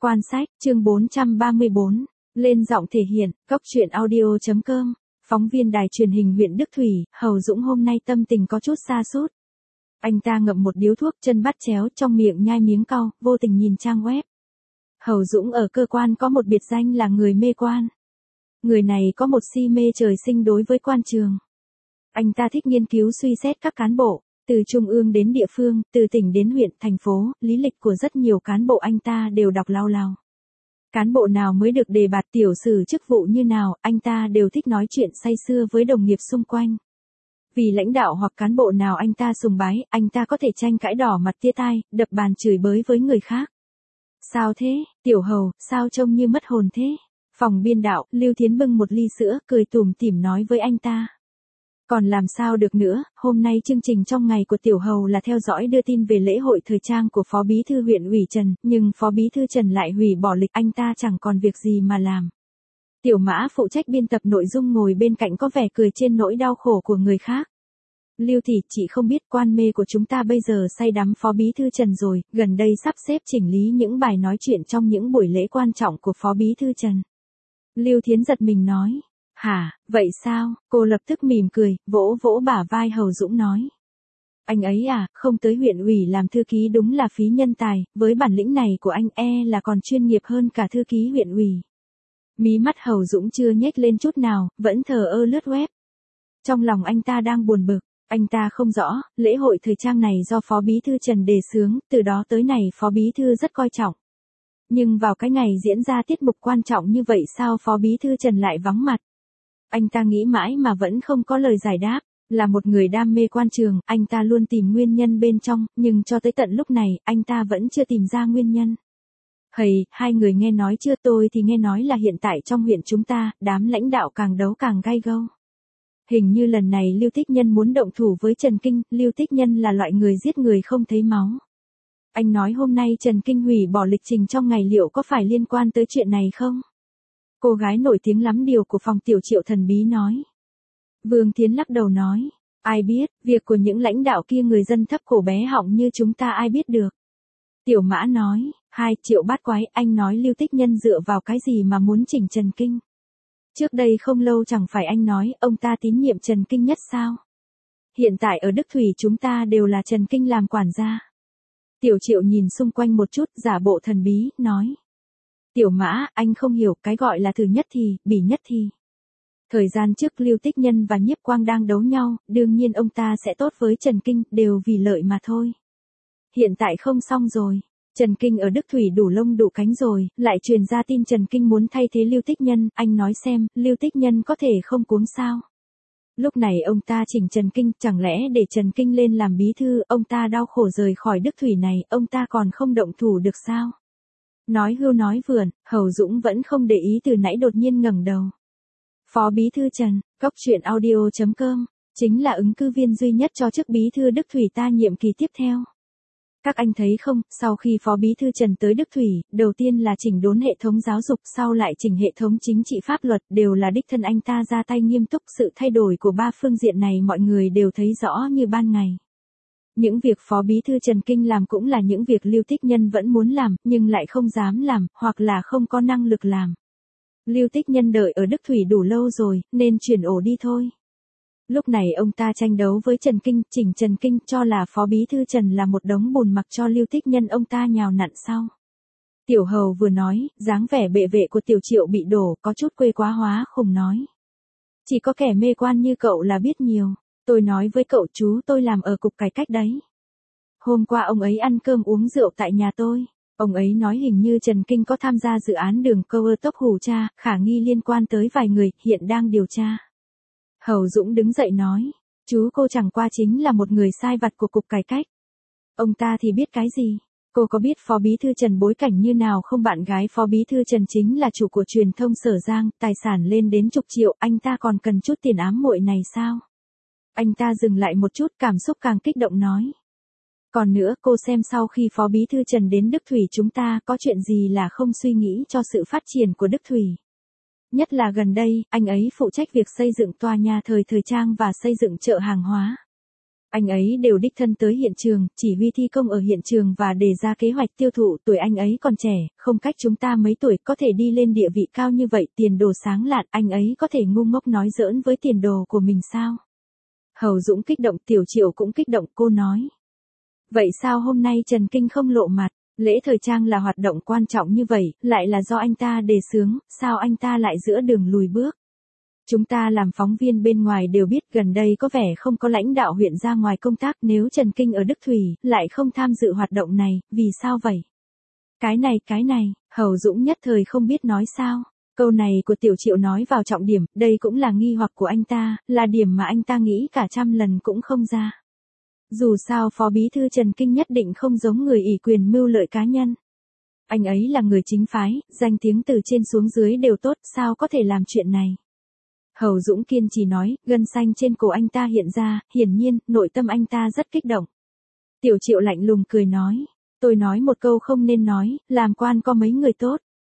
Quan sách, chương 434, lên giọng thể hiện, Cốc truyện audio.com, phóng viên đài truyền hình huyện Đức Thủy, Hầu Dũng hôm nay tâm tình có chút sa sút. Anh ta ngậm một điếu thuốc, chân bắt chéo, trong miệng nhai miếng cau, vô tình nhìn trang web. Hầu Dũng ở cơ quan có một biệt danh là người mê quan. Người này có một si mê trời sinh đối với quan trường. Anh ta thích nghiên cứu suy xét các cán bộ, từ trung ương đến địa phương, từ tỉnh đến huyện, thành phố, lý lịch của rất nhiều cán bộ anh ta đều đọc lao lao. Cán bộ nào mới được đề bạt tiểu sử chức vụ như nào, anh ta đều thích nói chuyện say sưa với đồng nghiệp xung quanh. Vì lãnh đạo hoặc cán bộ nào anh ta sùng bái, anh ta có thể tranh cãi đỏ mặt tia tai, đập bàn chửi bới với người khác. Sao thế, tiểu Hầu, sao trông như mất hồn thế? Phòng biên đạo, Lưu Thiến bưng một ly sữa, cười tủm tỉm nói với anh ta. Còn làm sao được nữa, hôm nay chương trình trong ngày của tiểu Hầu là theo dõi đưa tin về lễ hội thời trang của Phó Bí thư huyện ủy Trần, nhưng Phó Bí thư Trần lại hủy bỏ lịch, anh ta chẳng còn việc gì mà làm. Tiểu Mã phụ trách biên tập nội dung ngồi bên cạnh có vẻ cười trên nỗi đau khổ của người khác. Lưu thị, chị không biết quan mê của chúng ta bây giờ say đắm Phó Bí thư Trần rồi, gần đây sắp xếp chỉnh lý những bài nói chuyện trong những buổi lễ quan trọng của Phó Bí thư Trần. Lưu Thiến giật mình nói. Hả, vậy sao? Cô lập tức mỉm cười, vỗ vỗ bả vai Hầu Dũng nói. Anh ấy à, không tới huyện ủy làm thư ký đúng là phí nhân tài, với bản lĩnh này của anh là còn chuyên nghiệp hơn cả thư ký huyện ủy. Mí mắt Hầu Dũng chưa nhếch lên chút nào, vẫn thờ ơ lướt web. Trong lòng anh ta đang buồn bực, anh ta không rõ, lễ hội thời trang này do Phó Bí thư Trần đề xướng, từ đó tới này Phó Bí thư rất coi trọng. Nhưng vào cái ngày diễn ra tiết mục quan trọng như vậy sao Phó Bí thư Trần lại vắng mặt? Anh ta nghĩ mãi mà vẫn không có lời giải đáp, là một người đam mê quan trường, anh ta luôn tìm nguyên nhân bên trong, nhưng cho tới tận lúc này, anh ta vẫn chưa tìm ra nguyên nhân. Hầy, hai người nghe nói chưa? Tôi thì nghe nói là hiện tại trong huyện chúng ta, đám lãnh đạo càng đấu càng gay gâu. Hình như lần này Lưu Tích Nhân muốn động thủ với Trần Kinh, Lưu Tích Nhân là loại người giết người không thấy máu. Anh nói hôm nay Trần Kinh hủy bỏ lịch trình trong ngày liệu có phải liên quan tới chuyện này không? Cô gái nổi tiếng lắm điều của phòng tiểu Triệu thần bí nói. Vương Thiến lắc đầu nói. Ai biết, việc của những lãnh đạo kia người dân thấp cổ bé họng như chúng ta ai biết được. Tiểu Mã nói. 2 triệu bát quái, anh nói Lưu Tích Nhân dựa vào cái gì mà muốn chỉnh Trần Kinh? Trước đây không lâu chẳng phải anh nói ông ta tín nhiệm Trần Kinh nhất sao? Hiện tại ở Đức Thủy chúng ta đều là Trần Kinh làm quản gia. Tiểu Triệu nhìn xung quanh một chút, giả bộ thần bí, nói. Tiểu Mã, anh không hiểu, cái gọi là thử nhất thì, bỉ nhất thì. Thời gian trước Lưu Tích Nhân và Nhiếp Quang đang đấu nhau, đương nhiên ông ta sẽ tốt với Trần Kinh, đều vì lợi mà thôi. Hiện tại không xong rồi. Trần Kinh ở Đức Thủy đủ lông đủ cánh rồi, lại truyền ra tin Trần Kinh muốn thay thế Lưu Tích Nhân, anh nói xem, Lưu Tích Nhân có thể không cuống sao? Lúc này ông ta chỉnh Trần Kinh, chẳng lẽ để Trần Kinh lên làm bí thư, ông ta đau khổ rời khỏi Đức Thủy này, ông ta còn không động thủ được sao? Nói hưu nói vượn, Hầu Dũng vẫn không để ý từ nãy đột nhiên ngẩng đầu. Phó Bí thư Trần, Cốc truyện audio.com, chính là ứng cử viên duy nhất cho chức Bí thư Đức Thủy ta nhiệm kỳ tiếp theo. Các anh thấy không, sau khi Phó Bí thư Trần tới Đức Thủy, đầu tiên là chỉnh đốn hệ thống giáo dục, sau lại chỉnh hệ thống chính trị pháp luật, đều là đích thân anh ta ra tay nghiêm túc, sự thay đổi của ba phương diện này mọi người đều thấy rõ như ban ngày. Những việc Phó Bí thư Trần Kinh làm cũng là những việc Lưu Tích Nhân vẫn muốn làm, nhưng lại không dám làm, hoặc là không có năng lực làm. Lưu Tích Nhân đợi ở Đức Thủy đủ lâu rồi, nên chuyển ổ đi thôi. Lúc này ông ta tranh đấu với Trần Kinh, chỉnh Trần Kinh, cho là Phó Bí thư Trần là một đống bùn mặc cho Lưu Tích Nhân ông ta nhào nặn sau. Tiểu Hầu vừa nói, dáng vẻ bệ vệ của Tiểu Triệu bị đổ, có chút quê quá hóa khùng nói. Chỉ có kẻ mê quan như cậu là biết nhiều. Tôi nói với cậu chú tôi làm ở cục cải cách đấy. Hôm qua ông ấy ăn cơm uống rượu tại nhà tôi. Ông ấy nói hình như Trần Kinh có tham gia dự án đường cao tốc Hủ Cha, khả nghi liên quan tới vài người, hiện đang điều tra. Hầu Dũng đứng dậy nói, chú cô chẳng qua chính là một người sai vặt của cục cải cách. Ông ta thì biết cái gì? Cô có biết Phó Bí thư Trần bối cảnh như nào không? Bạn gái Phó Bí thư Trần chính là chủ của truyền thông Sở Giang, tài sản lên đến chục triệu, anh ta còn cần chút tiền ám muội này sao? Anh ta dừng lại một chút, cảm xúc càng kích động nói. Còn nữa, cô xem sau khi Phó Bí thư Trần đến Đức Thủy chúng ta có chuyện gì là không suy nghĩ cho sự phát triển của Đức Thủy. Nhất là gần đây, anh ấy phụ trách việc xây dựng tòa nhà thời trang và xây dựng chợ hàng hóa. Anh ấy đều đích thân tới hiện trường, chỉ huy thi công ở hiện trường và đề ra kế hoạch tiêu thụ. Tuổi anh ấy còn trẻ, không cách chúng ta mấy tuổi, có thể đi lên địa vị cao như vậy, tiền đồ sáng lạn, anh ấy có thể ngu ngốc nói giỡn với tiền đồ của mình sao? Hầu Dũng kích động, Tiểu Triệu cũng kích động, cô nói. Vậy sao hôm nay Trần Kinh không lộ mặt? Lễ thời trang là hoạt động quan trọng như vậy, lại là do anh ta đề xướng, sao anh ta lại giữa đường lùi bước? Chúng ta làm phóng viên bên ngoài đều biết gần đây có vẻ không có lãnh đạo huyện ra ngoài công tác, nếu Trần Kinh ở Đức Thủy, lại không tham dự hoạt động này, vì sao vậy? Cái này, Hầu Dũng nhất thời không biết nói sao. Câu này của Tiểu Triệu nói vào trọng điểm, đây cũng là nghi hoặc của anh ta, là điểm mà anh ta nghĩ cả trăm lần cũng không ra. Dù sao Phó Bí thư Trần Kinh nhất định không giống người ỷ quyền mưu lợi cá nhân. Anh ấy là người chính phái, danh tiếng từ trên xuống dưới đều tốt, sao có thể làm chuyện này? Hầu Dũng kiên trì nói, gân xanh trên cổ anh ta hiện ra, hiển nhiên, nội tâm anh ta rất kích động. Tiểu Triệu lạnh lùng cười nói, tôi nói một câu không nên nói, làm quan có mấy người tốt.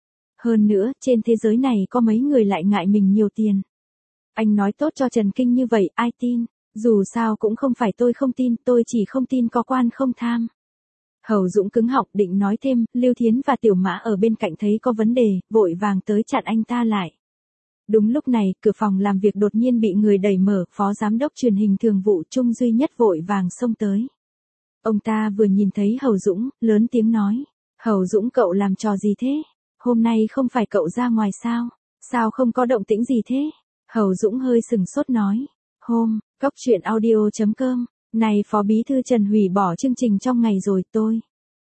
Hơn nữa, trên thế giới này có mấy người lại ngại mình nhiều tiền. Anh nói tốt cho Trần Kinh như vậy, ai tin? Dù sao cũng không phải tôi không tin, tôi chỉ không tin có quan không tham. Hầu Dũng cứng họng định nói thêm, Lưu Thiến và Tiểu Mã ở bên cạnh thấy có vấn đề, vội vàng tới chặn anh ta lại. Đúng lúc này, cửa phòng làm việc đột nhiên bị người đẩy mở, Phó Giám đốc Truyền hình Thường vụ Trung Duy Nhất vội vàng xông tới. Ông ta vừa nhìn thấy Hầu Dũng, lớn tiếng nói, Hầu Dũng cậu làm trò gì thế? Hôm nay không phải cậu ra ngoài sao? Sao không có động tĩnh gì thế? Hầu Dũng hơi sừng sốt nói, Cóc truyện audio.com, này Phó Bí thư Trần hủy bỏ chương trình trong ngày rồi tôi.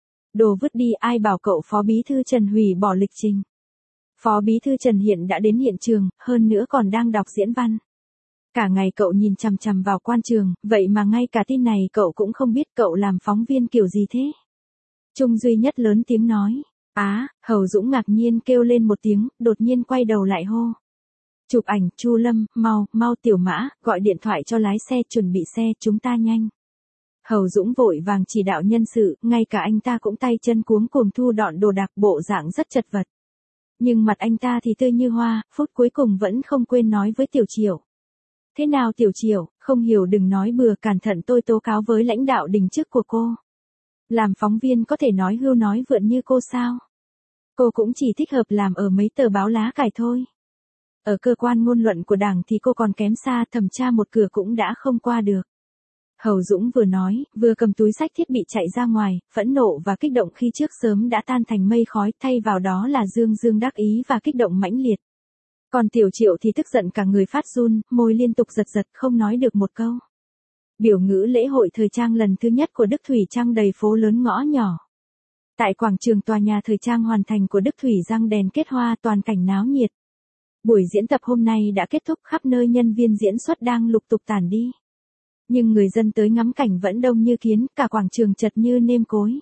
Đồ vứt đi, ai bảo cậu Phó Bí thư Trần hủy bỏ lịch trình. Phó Bí thư Trần hiện đã đến hiện trường, hơn nữa còn đang đọc diễn văn. Cả ngày cậu nhìn chằm chằm vào quan trường, vậy mà ngay cả tin này cậu cũng không biết, cậu làm phóng viên kiểu gì thế? Trung Duy Nhất lớn tiếng nói. Hầu Dũng ngạc nhiên kêu lên một tiếng, đột nhiên quay đầu lại hô. Chụp ảnh, Chu Lâm, mau Tiểu Mã, gọi điện thoại cho lái xe, chuẩn bị xe, chúng ta nhanh. Hầu Dũng vội vàng chỉ đạo nhân sự, ngay cả anh ta cũng tay chân cuống cuồng thu dọn đồ đạc, bộ dạng rất chật vật. Nhưng mặt anh ta thì tươi như hoa, phút cuối cùng vẫn không quên nói với Tiểu Triệu. Thế nào Tiểu Triệu, không hiểu đừng nói bừa, cẩn thận tôi tố cáo với lãnh đạo đình chức của cô. Làm phóng viên có thể nói hưu nói vượn như cô sao? Cô cũng chỉ thích hợp làm ở mấy tờ báo lá cải thôi. Ở cơ quan ngôn luận của Đảng thì cô còn kém xa, thẩm tra một cửa cũng đã không qua được. Hầu Dũng vừa nói, vừa cầm túi xách thiết bị chạy ra ngoài, phẫn nộ và kích động khi trước sớm đã tan thành mây khói, thay vào đó là dương đắc ý và kích động mãnh liệt. Còn Tiểu Triệu thì tức giận cả người phát run, môi liên tục giật không nói được một câu. Biểu ngữ lễ hội thời trang lần thứ nhất của Đức Thủy trăng đầy phố lớn ngõ nhỏ. Tại quảng trường tòa nhà thời trang hoàn thành của Đức Thủy răng đèn kết hoa, toàn cảnh náo nhiệt. Buổi diễn tập hôm nay đã kết thúc, khắp nơi nhân viên diễn xuất đang lục tục tản đi. Nhưng người dân tới ngắm cảnh vẫn đông như kiến, cả quảng trường chật như nêm cối.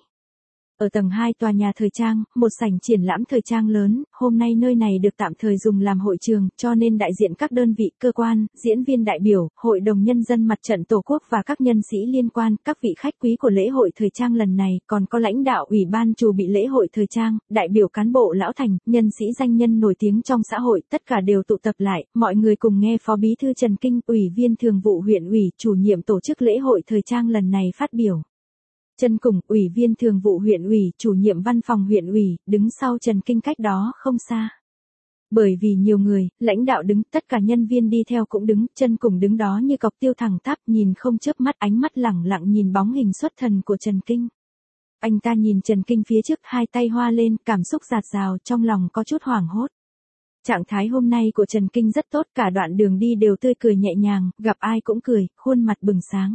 Ở tầng 2 tòa nhà thời trang, một sảnh triển lãm thời trang lớn, hôm nay nơi này được tạm thời dùng làm hội trường, cho nên đại diện các đơn vị, cơ quan, diễn viên đại biểu, Hội đồng Nhân dân Mặt trận Tổ quốc và các nhân sĩ liên quan, các vị khách quý của lễ hội thời trang lần này, còn có lãnh đạo Ủy ban chủ bị lễ hội thời trang, đại biểu cán bộ lão thành, nhân sĩ danh nhân nổi tiếng trong xã hội, tất cả đều tụ tập lại, mọi người cùng nghe Phó Bí thư Trần Kinh, Ủy viên Thường vụ huyện ủy, chủ nhiệm tổ chức lễ hội thời trang lần này phát biểu. Trần Cùng, Ủy viên Thường vụ huyện ủy, chủ nhiệm văn phòng huyện ủy, đứng sau Trần Kinh cách đó không xa. Bởi vì nhiều người, lãnh đạo đứng, tất cả nhân viên đi theo cũng đứng, Trần Cùng đứng đó như cọc tiêu thẳng tắp, nhìn không chớp mắt, ánh mắt lẳng lặng nhìn bóng hình xuất thần của Trần Kinh. Anh ta nhìn Trần Kinh phía trước, hai tay hoa lên, cảm xúc dạt dào, trong lòng có chút hoảng hốt. Trạng thái hôm nay của Trần Kinh rất tốt, cả đoạn đường đi đều tươi cười nhẹ nhàng, gặp ai cũng cười, khuôn mặt bừng sáng.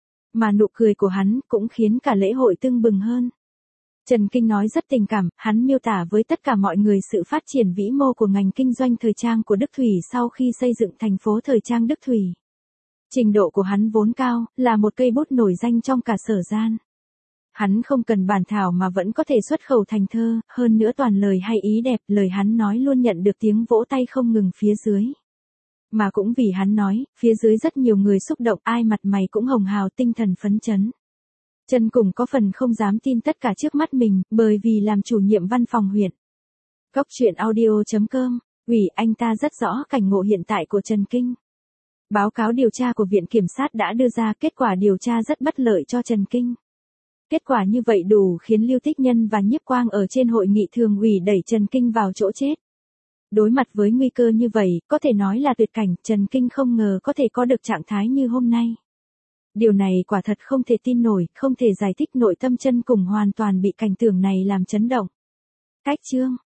Mà nụ cười của hắn cũng khiến cả lễ hội tưng bừng hơn. Trần Kinh nói rất tình cảm, hắn miêu tả với tất cả mọi người sự phát triển vĩ mô của ngành kinh doanh thời trang của Đức Thủy sau khi xây dựng thành phố thời trang Đức Thủy. Trình độ của hắn vốn cao, là một cây bút nổi danh trong cả Sở Gian. Hắn không cần bản thảo mà vẫn có thể xuất khẩu thành thơ, hơn nữa toàn lời hay ý đẹp, lời hắn nói luôn nhận được tiếng vỗ tay không ngừng phía dưới. Mà cũng vì hắn nói, phía dưới rất nhiều người xúc động, ai mặt mày cũng hồng hào, tinh thần phấn chấn. Trần Cùng có phần không dám tin tất cả trước mắt mình, bởi vì làm chủ nhiệm văn phòng huyện. Cóc truyện audio.com, anh ta rất rõ cảnh ngộ hiện tại của Trần Kinh. Báo cáo điều tra của Viện Kiểm sát đã đưa ra kết quả điều tra rất bất lợi cho Trần Kinh. Kết quả như vậy đủ khiến Lưu Tích Nhân và Nhiếp Quang ở trên hội nghị thường ủy đẩy Trần Kinh vào chỗ chết. Đối mặt với nguy cơ như vậy, có thể nói là tuyệt cảnh, Trần Kinh không ngờ có thể có được trạng thái như hôm nay. Điều này quả thật không thể tin nổi, không thể giải thích nội tâm chân cùng hoàn toàn bị cảnh tượng này làm chấn động. Cách chương